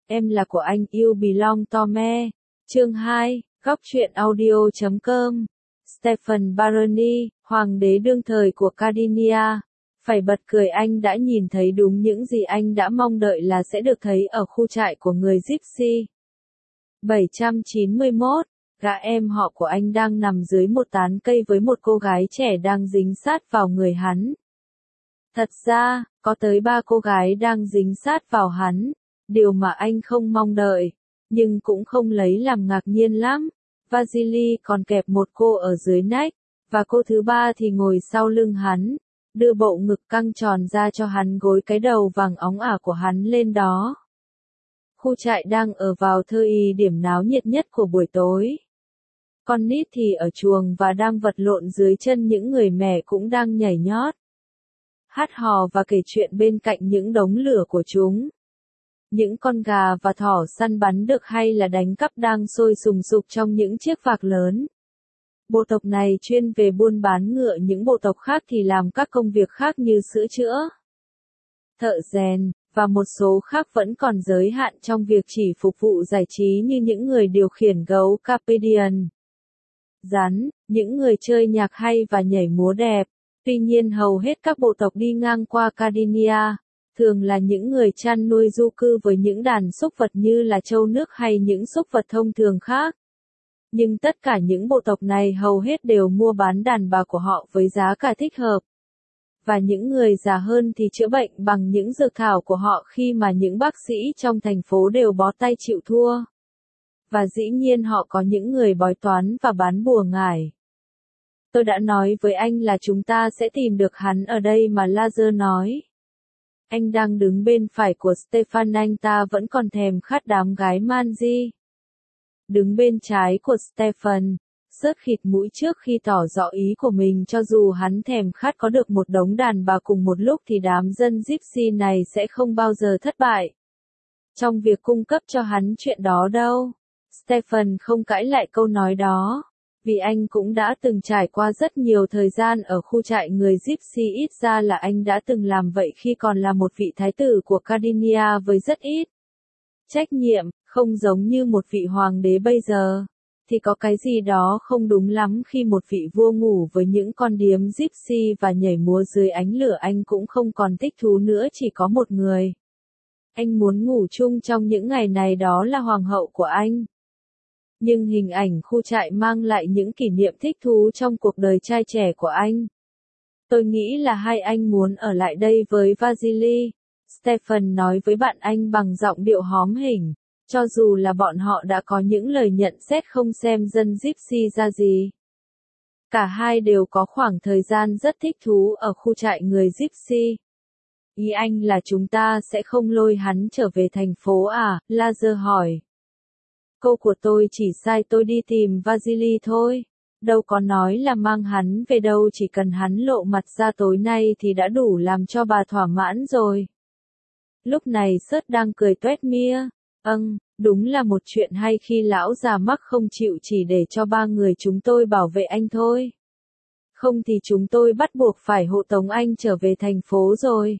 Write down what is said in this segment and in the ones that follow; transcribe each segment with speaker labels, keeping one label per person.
Speaker 1: Em là của anh, You Belong to Me. Chương 2, góc truyện audio.com. Stephen Baroni, hoàng đế đương thời của Cardinia. Phải bật cười, anh đã nhìn thấy đúng những gì anh đã mong đợi là sẽ được thấy ở khu trại của người Gypsy. 791, gã em họ của anh đang nằm dưới một tán cây với một cô gái trẻ đang dính sát vào người hắn. Thật ra, có tới 3 cô gái đang dính sát vào hắn, điều mà anh không mong đợi, nhưng cũng không lấy làm ngạc nhiên lắm. Vasily còn kẹp một cô ở dưới nách, và cô thứ ba thì ngồi sau lưng hắn, đưa bộ ngực căng tròn ra cho hắn gối cái đầu vàng óng ả của hắn lên đó. Khu trại đang ở vào thời điểm náo nhiệt nhất của buổi tối. Con nít thì ở chuồng và đang vật lộn dưới chân những người mẹ cũng đang nhảy nhót, hát hò và kể chuyện bên cạnh những đống lửa của chúng. Những con gà và thỏ săn bắn được hay là đánh cắp đang sôi sùng sục trong những chiếc vạc lớn. Bộ tộc này chuyên về buôn bán ngựa, những bộ tộc khác thì làm các công việc khác như sửa chữa, thợ rèn, và một số khác vẫn còn giới hạn trong việc chỉ phục vụ giải trí như những người điều khiển gấu Carpedian, rắn, những người chơi nhạc hay và nhảy múa đẹp. Tuy nhiên hầu hết các bộ tộc đi ngang qua Cardinia, thường là những người chăn nuôi du cư với những đàn súc vật như là trâu nước hay những súc vật thông thường khác. Nhưng tất cả những bộ tộc này hầu hết đều mua bán đàn bà của họ với giá cả thích hợp. Và những người già hơn thì chữa bệnh bằng những dược thảo của họ khi mà những bác sĩ trong thành phố đều bó tay chịu thua. Và dĩ nhiên họ có những người bói toán và bán bùa ngải. Tôi đã nói với anh là chúng ta sẽ tìm được hắn ở đây mà, Lazar nói. Anh đang đứng bên phải của Stefan, anh ta vẫn còn thèm khát đám gái Manji. Đứng bên trái của Stefan, sớt khịt mũi trước khi tỏ rõ ý của mình, cho dù hắn thèm khát có được một đống đàn bà cùng một lúc thì đám dân Gypsy này sẽ không bao giờ thất bại trong việc cung cấp cho hắn chuyện đó đâu. Stefan không cãi lại câu nói đó, vì anh cũng đã từng trải qua rất nhiều thời gian ở khu trại người Gypsy, ít ra là anh đã từng làm vậy khi còn là một vị thái tử của Cardinia với rất ít trách nhiệm, không giống như một vị hoàng đế bây giờ. Thì có cái gì đó không đúng lắm khi một vị vua ngủ với những con điếm Gypsy và nhảy múa dưới ánh lửa. Anh cũng không còn thích thú nữa chỉ có một người anh muốn ngủ chung trong những ngày này, đó là hoàng hậu của anh. Nhưng hình ảnh khu trại mang lại những kỷ niệm thích thú trong cuộc đời trai trẻ của anh. Tôi nghĩ là hai anh muốn ở lại đây với Vasily, Stefan nói với bạn anh bằng giọng điệu hóm hỉnh, cho dù là bọn họ đã có những lời nhận xét không xem dân Gypsy ra gì. Cả hai đều có khoảng thời gian rất thích thú ở khu trại người Gypsy. Ý anh là chúng ta sẽ không lôi hắn trở về thành phố à? Lazar hỏi. Câu của tôi chỉ sai tôi đi tìm Vasily thôi. Đâu có nói là mang hắn về đâu, chỉ cần hắn lộ mặt ra tối nay thì đã đủ làm cho bà thỏa mãn rồi. Lúc này Sớt đang cười toét mia. Đúng là một chuyện hay khi lão già Mắc không chịu chỉ để cho 3 người chúng tôi bảo vệ anh thôi. Không thì chúng tôi bắt buộc phải hộ tống anh trở về thành phố rồi.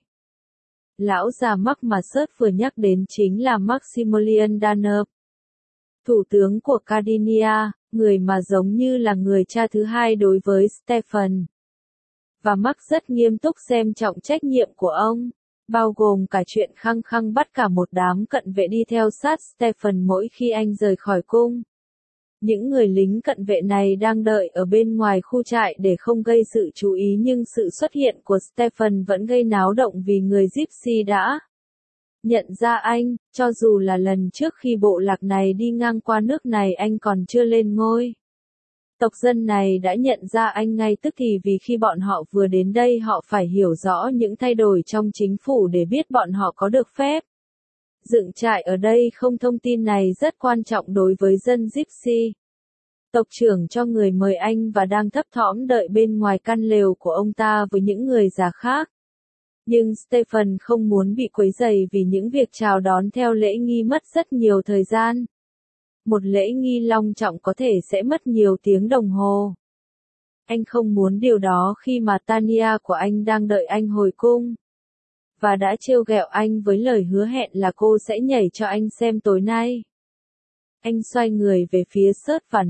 Speaker 1: Lão già Mắc mà Sớt vừa nhắc đến chính là Maximilian Danner, thủ tướng của Cardinia, người mà giống như là người cha thứ hai đối với Stefan. Và Max rất nghiêm túc xem trọng trách nhiệm của ông, bao gồm cả chuyện khăng khăng bắt cả một đám cận vệ đi theo sát Stefan mỗi khi anh rời khỏi cung. Những người lính cận vệ này đang đợi ở bên ngoài khu trại để không gây sự chú ý, nhưng sự xuất hiện của Stefan vẫn gây náo động vì người Gypsy đã nhận ra anh, cho dù là lần trước khi bộ lạc này đi ngang qua nước này anh còn chưa lên ngôi. Tộc dân này đã nhận ra anh ngay tức thì, vì khi bọn họ vừa đến đây họ phải hiểu rõ những thay đổi trong chính phủ để biết bọn họ có được phép dựng trại ở đây không. Thông tin này rất quan trọng đối với dân Gypsy. Tộc trưởng cho người mời anh và đang thấp thỏm đợi bên ngoài căn lều của ông ta với những người già khác. Nhưng Stefan không muốn bị quấy rầy vì những việc chào đón theo lễ nghi mất rất nhiều thời gian. Một lễ nghi long trọng có thể sẽ mất nhiều tiếng đồng hồ. Anh không muốn điều đó khi mà Tania của anh đang đợi anh hồi cung. và đã trêu ghẹo anh với lời hứa hẹn là cô sẽ nhảy cho anh xem tối nay. Anh xoay người về phía Sớt và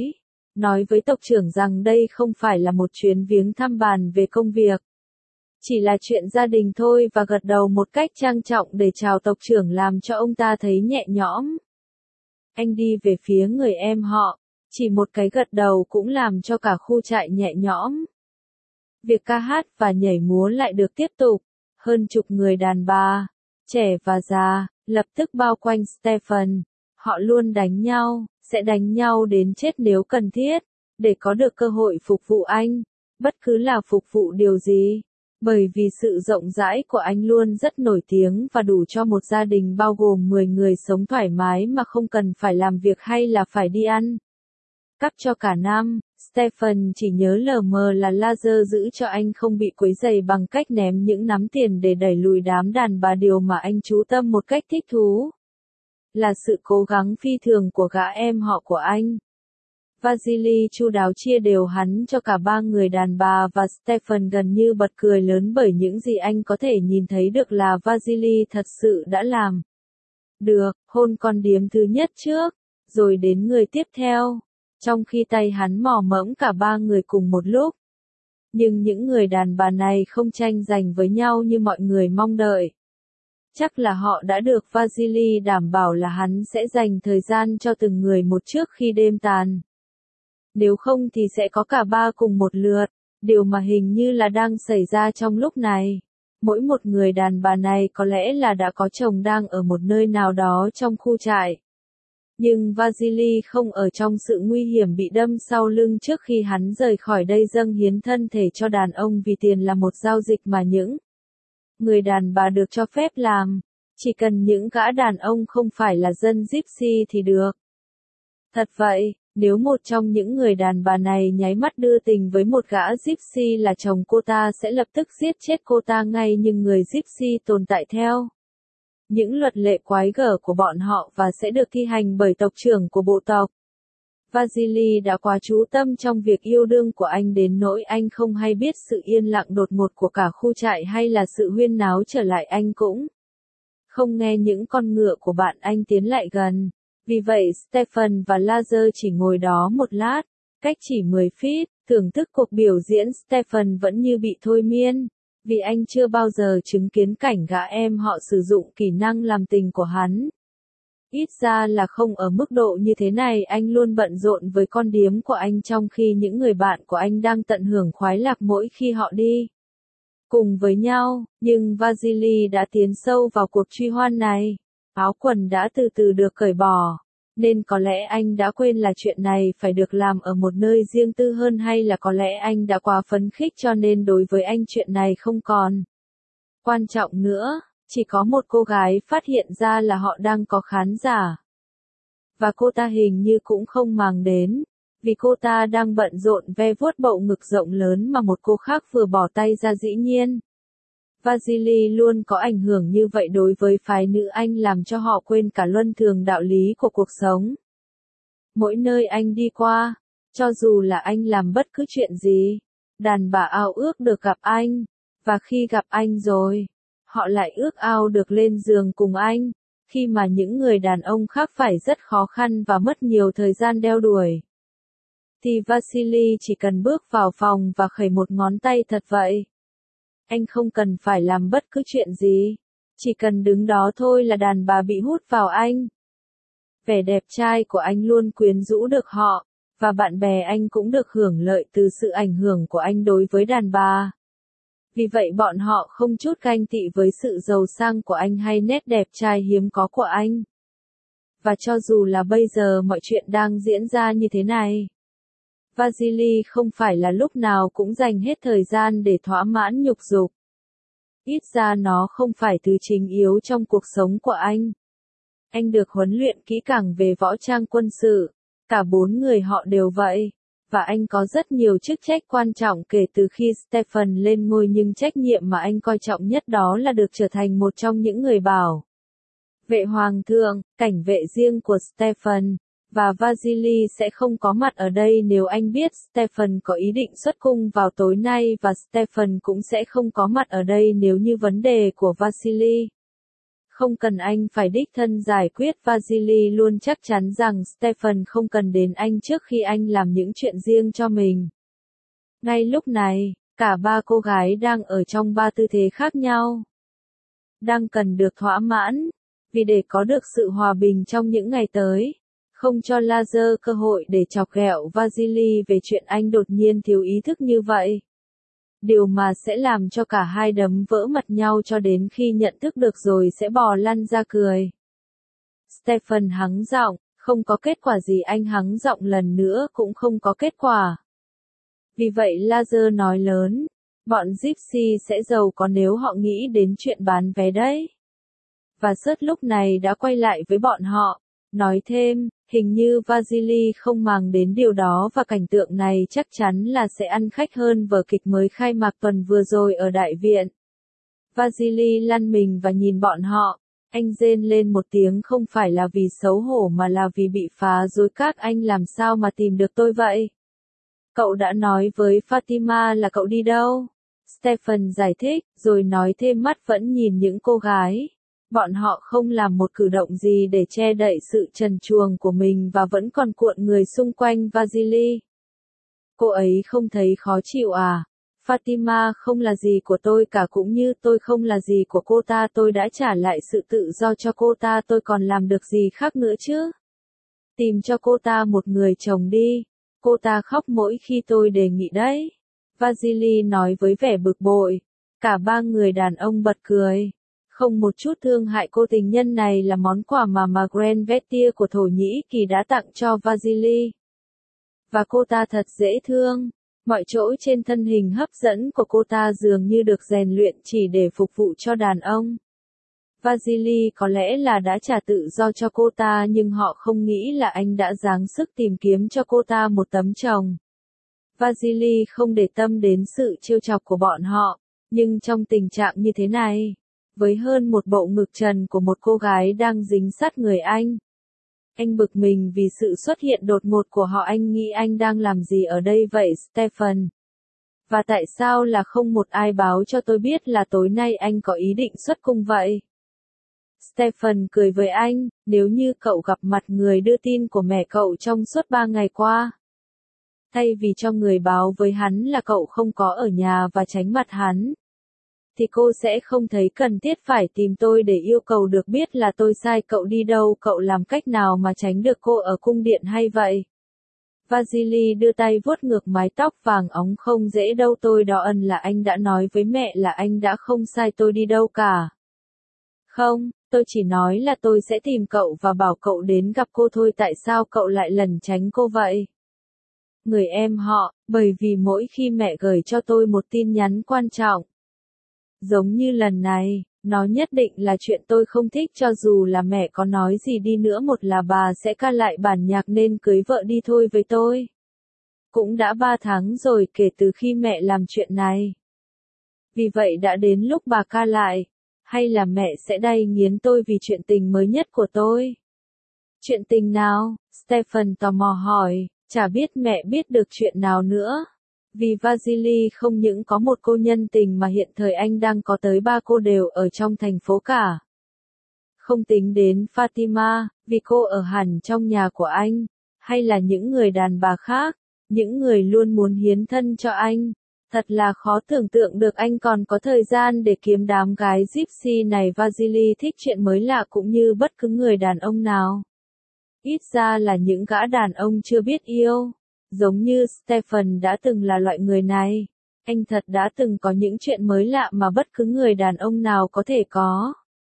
Speaker 1: nói với tộc trưởng rằng đây không phải là một chuyến viếng thăm bàn về công việc. Chỉ là chuyện gia đình thôi và gật đầu một cách trang trọng để chào tộc trưởng làm cho ông ta thấy nhẹ nhõm. Anh đi về phía người em họ, chỉ một cái gật đầu cũng làm cho cả khu trại nhẹ nhõm. Việc ca hát và nhảy múa lại được tiếp tục, hơn chục người đàn bà, trẻ và già, lập tức bao quanh Stephen. Họ luôn đánh nhau, sẽ đánh nhau đến chết nếu cần thiết, để có được cơ hội phục vụ anh, bất cứ là phục vụ điều gì. Bởi vì sự rộng rãi của anh luôn rất nổi tiếng và đủ cho một gia đình bao gồm 10 người sống thoải mái mà không cần phải làm việc hay là phải đi ăn cắp cho cả năm. Stephen chỉ nhớ lờ mờ là Lazar giữ cho anh không bị quấy rầy bằng cách ném những nắm tiền để đẩy lùi đám đàn bà. Điều mà anh chú tâm một cách thích thú là sự cố gắng phi thường của gã em họ của anh. Vasily chu đáo chia đều hắn cho cả ba người đàn bà và Stephen gần như bật cười lớn bởi những gì anh có thể nhìn thấy được là Vasily thật sự đã làm được, hôn con điếm thứ nhất trước, rồi đến người tiếp theo, trong khi tay hắn mò mẫm cả ba người cùng một lúc. Nhưng những người đàn bà này không tranh giành với nhau như mọi người mong đợi. Chắc là họ đã được Vasily đảm bảo là hắn sẽ dành thời gian cho từng người một trước khi đêm tàn. Nếu không thì sẽ có cả ba cùng một lượt, điều mà hình như là đang xảy ra trong lúc này. Mỗi một người đàn bà này có lẽ là đã có chồng đang ở một nơi nào đó trong khu trại. Nhưng Vasily không ở trong sự nguy hiểm bị đâm sau lưng trước khi hắn rời khỏi đây. Dâng hiến thân thể cho đàn ông vì tiền là một giao dịch mà những người đàn bà được cho phép làm. Chỉ cần những gã đàn ông không phải là dân Gypsy thì được. Thật vậy, nếu một trong những người đàn bà này nháy mắt đưa tình với một gã Gypsy là chồng cô ta sẽ lập tức giết chết cô ta ngay, nhưng người Gypsy tồn tại theo những luật lệ quái gở của bọn họ và sẽ được thi hành bởi tộc trưởng của bộ tộc. Vasily đã quá chú tâm trong việc yêu đương của anh đến nỗi anh không hay biết sự yên lặng đột ngột của cả khu trại hay là sự huyên náo trở lại. Anh cũng không nghe những con ngựa của bạn anh tiến lại gần. Vì vậy Stephen và Lazar chỉ ngồi đó một lát, cách chỉ 10 feet, thưởng thức cuộc biểu diễn. Stephen vẫn như bị thôi miên, vì anh chưa bao giờ chứng kiến cảnh gã em họ sử dụng kỹ năng làm tình của hắn. Ít ra là không ở mức độ như thế này. Anh luôn bận rộn với con điếm của anh trong khi những người bạn của anh đang tận hưởng khoái lạc mỗi khi họ đi cùng với nhau. Nhưng Vasily đã tiến sâu vào cuộc truy hoan này. Áo quần đã từ từ được cởi bỏ, nên có lẽ anh đã quên là chuyện này phải được làm ở một nơi riêng tư hơn, hay là có lẽ anh đã quá phấn khích cho nên đối với anh chuyện này không còn quan trọng nữa. Chỉ có một cô gái phát hiện ra là họ đang có khán giả. Và cô ta hình như cũng không màng đến, vì cô ta đang bận rộn ve vuốt bầu ngực rộng lớn mà một cô khác vừa bỏ tay ra. Dĩ nhiên, Vasily luôn có ảnh hưởng như vậy đối với phái nữ anh, làm cho họ quên cả luân thường đạo lý của cuộc sống. Mỗi nơi anh đi qua, cho dù là anh làm bất cứ chuyện gì, đàn bà ao ước được gặp anh, và khi gặp anh rồi, họ lại ước ao được lên giường cùng anh, khi mà những người đàn ông khác phải rất khó khăn và mất nhiều thời gian đeo đuổi. Thì Vasily chỉ cần bước vào phòng và khẩy một ngón tay. Thật vậy. Anh không cần phải làm bất cứ chuyện gì, chỉ cần đứng đó thôi là đàn bà bị hút vào anh. Vẻ đẹp trai của anh luôn quyến rũ được họ, và bạn bè anh cũng được hưởng lợi từ sự ảnh hưởng của anh đối với đàn bà. Vì vậy bọn họ không chút ganh tị với sự giàu sang của anh hay nét đẹp trai hiếm có của anh. Và cho dù là bây giờ mọi chuyện đang diễn ra như thế này, Vasily không phải là lúc nào cũng dành hết thời gian để thỏa mãn nhục dục. Ít ra nó không phải thứ chính yếu trong cuộc sống của anh. Anh được huấn luyện kỹ càng về võ trang quân sự, cả 4 người họ đều vậy, và anh có rất nhiều chức trách quan trọng kể từ khi Stephen lên ngôi, nhưng trách nhiệm mà anh coi trọng nhất đó là được trở thành một trong những người bảo vệ hoàng thượng, cảnh vệ riêng của Stephen. Và Vasily sẽ không có mặt ở đây nếu anh biết Stefan có ý định xuất cung vào tối nay và Stefan cũng sẽ không có mặt ở đây nếu như vấn đề của Vasily. Không cần anh phải đích thân giải quyết, Vasily luôn chắc chắn rằng Stefan không cần đến anh trước khi anh làm những chuyện riêng cho mình. Ngay lúc này, cả ba cô gái đang ở trong ba tư thế khác nhau. Đang cần được thỏa mãn, vì để có được sự hòa bình trong những ngày tới. Không cho Lazar cơ hội để chọc ghẹo Vasily về chuyện anh đột nhiên thiếu ý thức như vậy. Điều mà sẽ làm cho cả hai đấm vỡ mặt nhau cho đến khi nhận thức được rồi sẽ bò lăn ra cười. Stefan hắng giọng, không có kết quả gì, anh hắng giọng lần nữa cũng không có kết quả. Vì vậy Lazar nói lớn, bọn Gypsy sẽ giàu có nếu họ nghĩ đến chuyện bán vé đấy. Và Sớt lúc này đã quay lại với bọn họ, nói thêm, hình như Vasily không màng đến điều đó và cảnh tượng này chắc chắn là sẽ ăn khách hơn vở kịch mới khai mạc tuần vừa rồi ở đại viện. Vasily lăn mình và nhìn bọn họ, anh rên lên một tiếng, không phải là vì xấu hổ mà là vì bị phá rối. Các anh làm sao mà tìm được tôi vậy? Cậu đã nói với Fatima là cậu đi đâu? Stefan giải thích, rồi nói thêm, mắt vẫn nhìn những cô gái. Bọn họ không làm một cử động gì để che đậy sự trần truồng của mình và vẫn còn cuộn người xung quanh Vasily. Cô ấy không thấy khó chịu à? Fatima không là gì của tôi cả, cũng như tôi không là gì của cô ta. Tôi đã trả lại sự tự do cho cô ta, tôi còn làm được gì khác nữa chứ? Tìm cho cô ta một người chồng đi. Cô ta khóc mỗi khi tôi đề nghị đấy. Vasily nói với vẻ bực bội. Cả ba người đàn ông bật cười. Không một chút thương hại, cô tình nhân này là món quà mà Margaret Vettier của Thổ Nhĩ Kỳ đã tặng cho Vasily. Và cô ta thật dễ thương. Mọi chỗ trên thân hình hấp dẫn của cô ta dường như được rèn luyện chỉ để phục vụ cho đàn ông. Vasily có lẽ là đã trả tự do cho cô ta, nhưng họ không nghĩ là anh đã giáng sức tìm kiếm cho cô ta một tấm chồng. Vasily không để tâm đến sự trêu chọc của bọn họ, nhưng trong tình trạng như thế này, với hơn một bộ ngực trần của một cô gái đang dính sát người anh bực mình vì sự xuất hiện đột ngột của họ. Anh nghĩ anh đang làm gì ở đây vậy Stefan? Và tại sao là không một ai báo cho tôi biết là tối nay anh có ý định xuất cung vậy? Stefan cười với anh, nếu như cậu gặp mặt người đưa tin của mẹ cậu trong suốt 3 ngày qua. Thay vì cho người báo với hắn là cậu không có ở nhà và tránh mặt hắn, thì cô sẽ không thấy cần thiết phải tìm tôi để yêu cầu được biết là tôi sai cậu đi đâu. Cậu làm cách nào mà tránh được cô ở cung điện hay vậy? Vasily đưa tay vuốt ngược mái tóc vàng óng. Không dễ đâu, tôi đó ẩn là anh đã nói với mẹ là anh đã không sai tôi đi đâu cả. Không, tôi chỉ nói là tôi sẽ tìm cậu và bảo cậu đến gặp cô thôi. Tại sao cậu lại lẩn tránh cô vậy? Người em họ, bởi vì mỗi khi mẹ gửi cho tôi một tin nhắn quan trọng, giống như lần này, nó nhất định là chuyện tôi không thích. Cho dù là mẹ có nói gì đi nữa, một là bà sẽ ca lại bản nhạc nên cưới vợ đi thôi với tôi. Cũng đã 3 tháng rồi kể từ khi mẹ làm chuyện này. Vì vậy đã đến lúc bà ca lại. Hay là mẹ sẽ đay nghiến tôi vì chuyện tình mới nhất của tôi? Chuyện tình nào? Stefan tò mò hỏi, chả biết mẹ biết được chuyện nào nữa. Vì Vasily không những có một cô nhân tình mà hiện thời anh đang có tới 3 cô đều ở trong thành phố cả. Không tính đến Fatima, vì cô ở hẳn trong nhà của anh, hay là những người đàn bà khác, những người luôn muốn hiến thân cho anh. Thật là khó tưởng tượng được anh còn có thời gian để kiếm đám gái Gypsy này. Vasily thích chuyện mới lạ cũng như bất cứ người đàn ông nào. Ít ra là những gã đàn ông chưa biết yêu. Giống như Stefan đã từng là loại người này. Anh thật đã từng có những chuyện mới lạ mà bất cứ người đàn ông nào có thể có.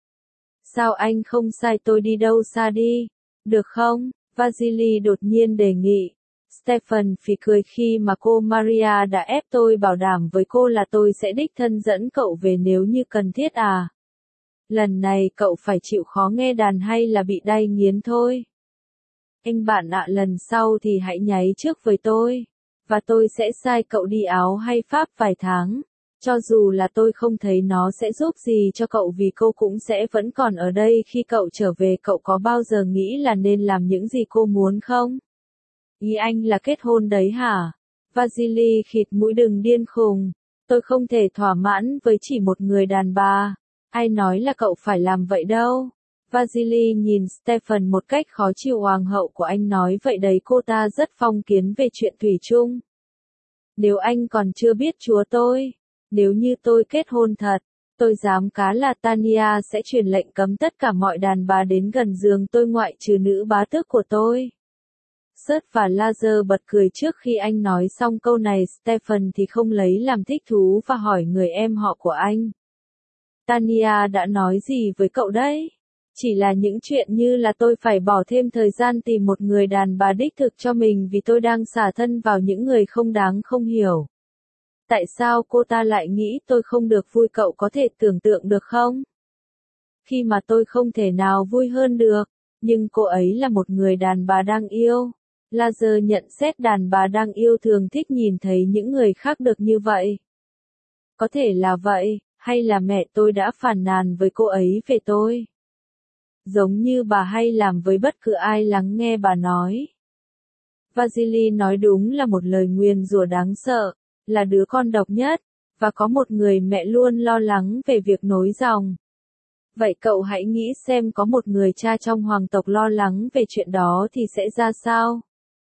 Speaker 1: Sao anh không sai tôi đi đâu xa đi? Được không? Vasily đột nhiên đề nghị. Stefan phì cười khi mà cô Maria đã ép tôi bảo đảm với cô là tôi sẽ đích thân dẫn cậu về nếu như cần thiết à. Lần này cậu phải chịu khó nghe đàn hay là bị đay nghiến thôi. Anh bạn ạ, lần sau thì hãy nháy trước với tôi. Và tôi sẽ sai cậu đi Áo hay Pháp vài tháng. Cho dù là tôi không thấy nó sẽ giúp gì cho cậu vì cô cũng sẽ vẫn còn ở đây khi cậu trở về. Cậu có bao giờ nghĩ là nên làm những gì cô muốn không? Ý anh là kết hôn đấy hả? Vasily khịt mũi, đừng điên khùng. Tôi không thể thỏa mãn với chỉ một người đàn bà. Ai nói là cậu phải làm vậy đâu? Vasily nhìn Stefan một cách khó chịu. Hoàng hậu của anh nói vậy đấy, cô ta rất phong kiến về chuyện thủy chung. Nếu anh còn chưa biết chúa tôi, nếu như tôi kết hôn thật, tôi dám cá là Tanya sẽ truyền lệnh cấm tất cả mọi đàn bà đến gần giường tôi ngoại trừ nữ bá tước của tôi. Sớt và Lazar bật cười trước khi anh nói xong câu này. Stefan thì không lấy làm thích thú và hỏi người em họ của anh. Tanya đã nói gì với cậu đấy? Chỉ là những chuyện như là tôi phải bỏ thêm thời gian tìm một người đàn bà đích thực cho mình vì tôi đang xả thân vào những người không đáng không hiểu. Tại sao cô ta lại nghĩ tôi không được vui, cậu có thể tưởng tượng được không? Khi mà tôi không thể nào vui hơn được, nhưng cô ấy là một người đàn bà đang yêu. Lazar nhận xét đàn bà đang yêu thường thích nhìn thấy những người khác được như vậy. Có thể là vậy, hay là mẹ tôi đã phàn nàn với cô ấy về tôi. Giống như bà hay làm với bất cứ ai lắng nghe bà nói. Vasily nói đúng, là một lời nguyền rủa đáng sợ, là đứa con độc nhất, và có một người mẹ luôn lo lắng về việc nối dòng. Vậy cậu hãy nghĩ xem có một người cha trong hoàng tộc lo lắng về chuyện đó thì sẽ ra sao?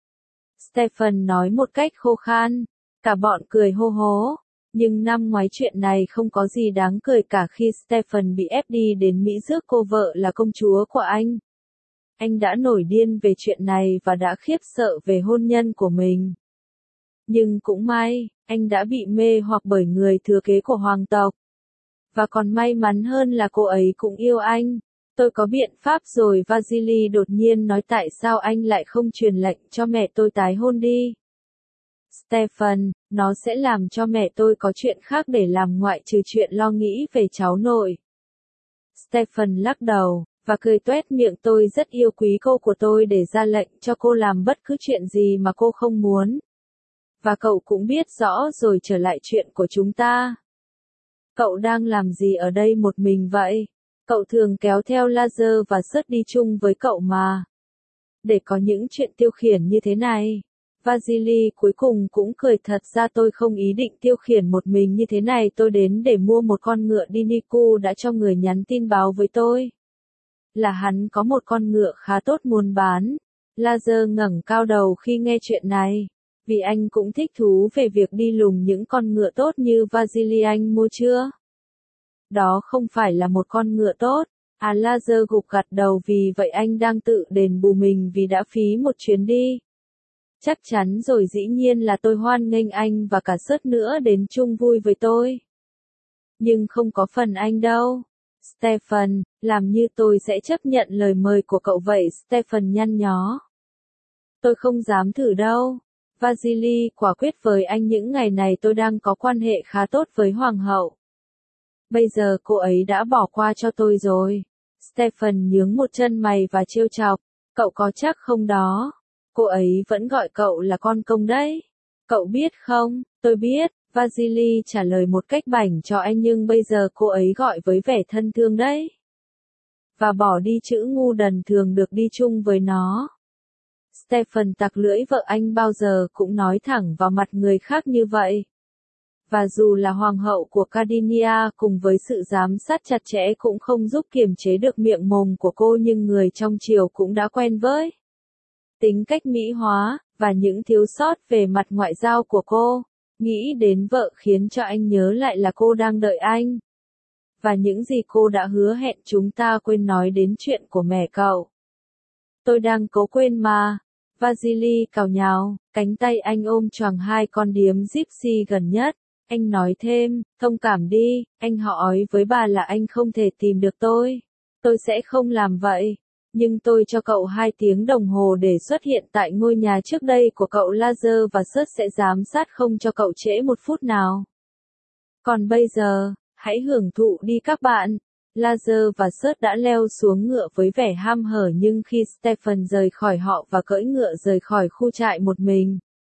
Speaker 1: Stefan nói một cách khô khan, cả bọn cười hô hố. Nhưng năm ngoái chuyện này không có gì đáng cười cả khi Stefan bị ép đi đến Mỹ rước cô vợ là công chúa của anh. Anh đã nổi điên về chuyện này và đã khiếp sợ về hôn nhân của mình. Nhưng cũng may, anh đã bị mê hoặc bởi người thừa kế của hoàng tộc. Và còn may mắn hơn là cô ấy cũng yêu anh. Tôi có biện pháp rồi. Vasily đột nhiên nói, tại sao anh lại không truyền lệnh cho mẹ tôi tái hôn đi? Stefan, nó sẽ làm cho mẹ tôi có chuyện khác để làm ngoại trừ chuyện lo nghĩ về cháu nội. Stefan lắc đầu, và cười toét miệng, tôi rất yêu quý cô của tôi để ra lệnh cho cô làm bất cứ chuyện gì mà cô không muốn. Và cậu cũng biết rõ rồi, trở lại chuyện của chúng ta. Cậu đang làm gì ở đây một mình vậy? Cậu thường kéo theo Lazar và Sớt đi chung với cậu mà. Để có những chuyện tiêu khiển như thế này. Vasily cuối cùng cũng cười, thật ra tôi không ý định tiêu khiển một mình như thế này, tôi đến để mua một con ngựa. Diniku đã cho người nhắn tin báo với tôi là hắn có một con ngựa khá tốt muốn bán. Lazar ngẩng cao đầu khi nghe chuyện này, vì anh cũng thích thú về việc đi lùng những con ngựa tốt như Vasily. Anh mua chưa? Đó không phải là một con ngựa tốt. Lazar gục gật đầu, vì vậy anh đang tự đền bù mình vì đã phí một chuyến đi. Chắc chắn rồi, dĩ nhiên là tôi hoan nghênh anh và cả Sớt nữa đến chung vui với tôi. Nhưng không có phần anh đâu. Stefan, làm như tôi sẽ chấp nhận lời mời của cậu vậy. Stefan nhăn nhó. Tôi không dám thử đâu. Vasily quả quyết với anh, những ngày này tôi đang có quan hệ khá tốt với hoàng hậu. Bây giờ cô ấy đã bỏ qua cho tôi rồi. Stefan nhướng một chân mày và trêu chọc. Cậu có chắc không đó? Cô ấy vẫn gọi cậu là con công đấy. Cậu biết không? Tôi biết, Vasily trả lời một cách bảnh cho anh, nhưng bây giờ cô ấy gọi với vẻ thân thương đấy. Và bỏ đi chữ ngu đần thường được đi chung với nó. Stefan tặc lưỡi, vợ anh bao giờ cũng nói thẳng vào mặt người khác như vậy. Và dù là hoàng hậu của Cardinia cùng với sự giám sát chặt chẽ cũng không giúp kiềm chế được miệng mồm của cô, nhưng người trong triều cũng đã quen với tính cách mỹ hóa, và những thiếu sót về mặt ngoại giao của cô. Nghĩ đến vợ khiến cho anh nhớ lại là cô đang đợi anh. Và những gì cô đã hứa hẹn. Chúng ta quên nói đến chuyện của mẹ cậu. Tôi đang cố quên mà. Vasily cào nhào, cánh tay anh ôm choàng hai con điếm gypsy gần nhất. Anh nói thêm, thông cảm đi, anh hỏi với bà là anh không thể tìm được tôi. Tôi sẽ không làm vậy. Nhưng tôi cho cậu 2 tiếng đồng hồ để xuất hiện tại ngôi nhà trước đây của cậu Lazar, và Sớt sẽ giám sát không cho cậu trễ một phút nào. Còn bây giờ, hãy hưởng thụ đi các bạn. Lazar và Sớt đã leo xuống ngựa với vẻ ham hở, nhưng khi Stefan rời khỏi họ và cưỡi ngựa rời khỏi khu trại một mình,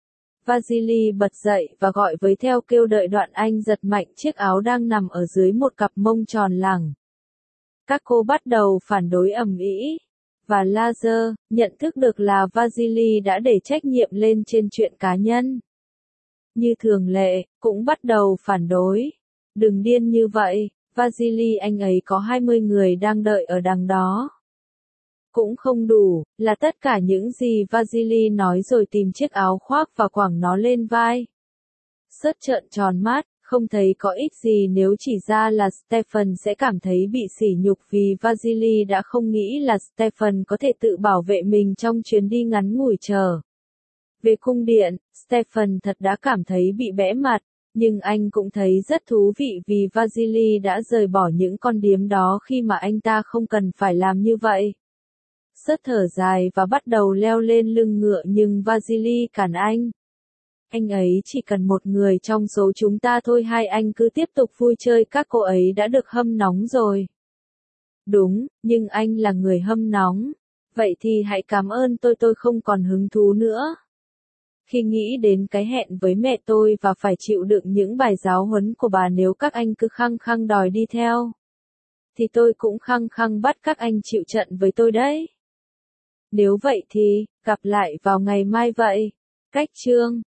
Speaker 1: Vasily bật dậy và gọi với theo kêu đợi đoạn anh giật mạnh chiếc áo đang nằm ở dưới một cặp mông tròn lẳng. Các cô bắt đầu phản đối ầm ĩ. Và Lazar, nhận thức được là Vasily đã để trách nhiệm lên trên chuyện cá nhân. Như thường lệ, cũng bắt đầu phản đối. Đừng điên như vậy, Vasily, anh ấy có 20 người đang đợi ở đằng đó. Cũng không đủ, là tất cả những gì Vasily nói rồi tìm chiếc áo khoác và quẳng nó lên vai. Sớt trợn tròn mắt, không thấy có ích gì nếu chỉ ra là Stefan sẽ cảm thấy bị sỉ nhục vì Vasily đã không nghĩ là Stefan có thể tự bảo vệ mình trong chuyến đi ngắn ngủi chờ. Về cung điện, Stefan thật đã cảm thấy bị bẽ mặt, nhưng anh cũng thấy rất thú vị vì Vasily đã rời bỏ những con điếm đó khi mà anh ta không cần phải làm như vậy. Sớt thở dài và bắt đầu leo lên lưng ngựa nhưng Vasily cản anh. Anh ấy chỉ cần một người trong số chúng ta thôi, hai anh cứ tiếp tục vui chơi, các cô ấy đã được hâm nóng rồi. Đúng, nhưng anh là người hâm nóng. Vậy thì hãy cảm ơn tôi không còn hứng thú nữa. Khi nghĩ đến cái hẹn với mẹ tôi và phải chịu đựng những bài giáo huấn của bà nếu các anh cứ khăng khăng đòi đi theo, thì tôi cũng khăng khăng bắt các anh chịu trận với tôi đấy. Nếu vậy thì, gặp lại vào ngày mai vậy. Cách chương